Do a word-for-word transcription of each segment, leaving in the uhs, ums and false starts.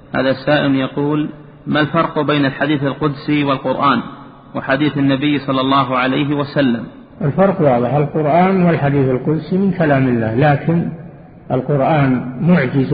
هذا السائل يقول: ما الفرق بين الحديث القدسي والقرآن وحديث النبي صلى الله عليه وسلم؟ الفرق واضح، القرآن والحديث القدسي من كلام الله، لكن القرآن معجز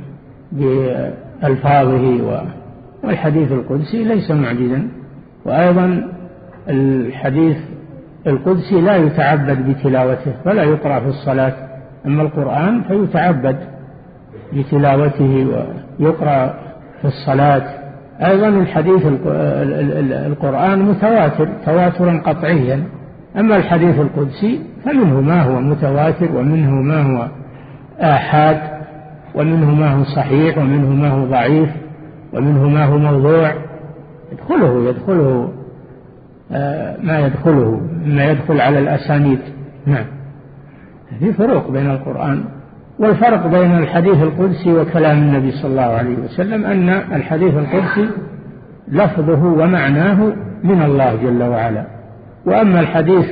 بألفاظه والحديث القدسي ليس معجزا. وأيضا الحديث القدسي لا يتعبد بتلاوته ولا يقرأ في الصلاة، أما القرآن فيتعبد بتلاوته ويقرأ في الصلاة. أيضا الحديث القرآن متواتر تواترا قطعيا، أما الحديث القدسي فمنه ما هو متواتر ومنه ما هو آحاد ومنه ما هو صحيح ومنه ما هو ضعيف ومنه ما هو موضوع، يدخله يدخله آه ما يدخله ما يدخل على الأسانيد. نعم، في فروق بين القرآن. والفرق بين الحديث القدسي وكلام النبي صلى الله عليه وسلم أن الحديث القدسي لفظه ومعناه من الله جل وعلا، وأما الحديث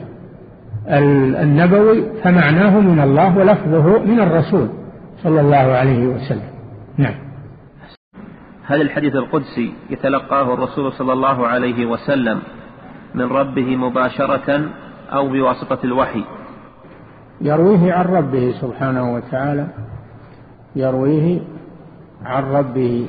النبوي فمعناه من الله ولفظه من الرسول صلى الله عليه وسلم. نعم. هل الحديث القدسي يتلقاه الرسول صلى الله عليه وسلم من ربه مباشرة أو بواسطة الوحي؟ يرويه عن ربه سبحانه وتعالى، يرويه عن ربه.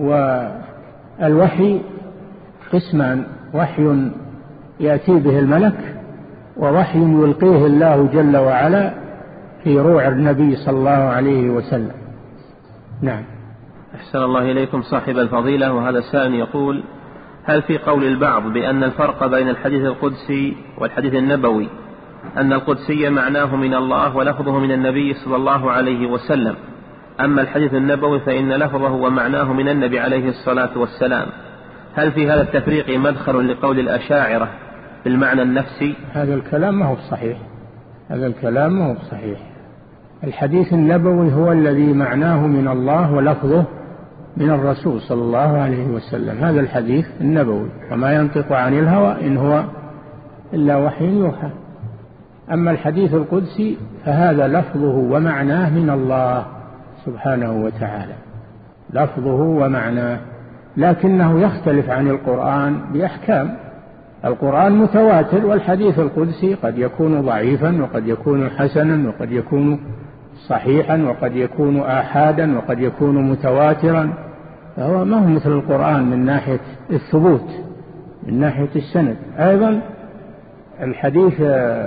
والوحي قسمان: وحي يأتي به الملك، ووحي يلقيه الله جل وعلا في روع النبي صلى الله عليه وسلم. نعم. أحسن الله إليكم صاحب الفضيلة. وهذا السائل يقول: هل في قول البعض بأن الفرق بين الحديث القدسي والحديث النبوي أن القدسي معناه من الله ولفظه من النبي صلى الله عليه وسلم، أما الحديث النبوي فإن لفظه ومعناه من النبي عليه الصلاة والسلام؟ هل في هذا التفريق مدخل لقول الأشاعرة بالمعنى النفسي؟ هذا الكلام ما هو صحيح، هذا الكلام ما هو صحيح. الحديث النبوي هو الذي معناه من الله ولفظه من الرسول صلى الله عليه وسلم، هذا الحديث النبوي، وما ينطق عن الهوى إن هو إلا وحي يوحى. أما الحديث القدسي فهذا لفظه ومعناه من الله سبحانه وتعالى، لفظه ومعناه، لكنه يختلف عن القرآن بأحكام. القرآن متواتر، والحديث القدسي قد يكون ضعيفا وقد يكون حسنا وقد يكون صحيحا وقد يكون آحادا وقد يكون متواترا، فهو ما هو مثل القرآن من ناحية الثبوت، من ناحية السند. أيضا الحديث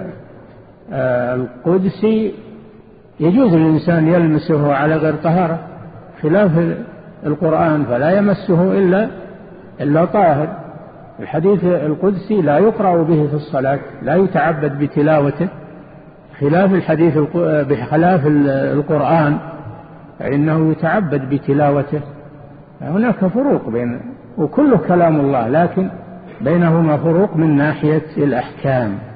القدسي يجوز الإنسان يلمسه على غير طهارة، خلاف القرآن فلا يمسه إلا إلا طاهر. الحديث القدسي لا يقرأ به في الصلاة، لا يتعبد بتلاوته، خلاف الحديث بخلاف القرآن فإنه يتعبد بتلاوته. هناك فروق بين، وكله كلام الله، لكن بينهما فروق من ناحية الأحكام.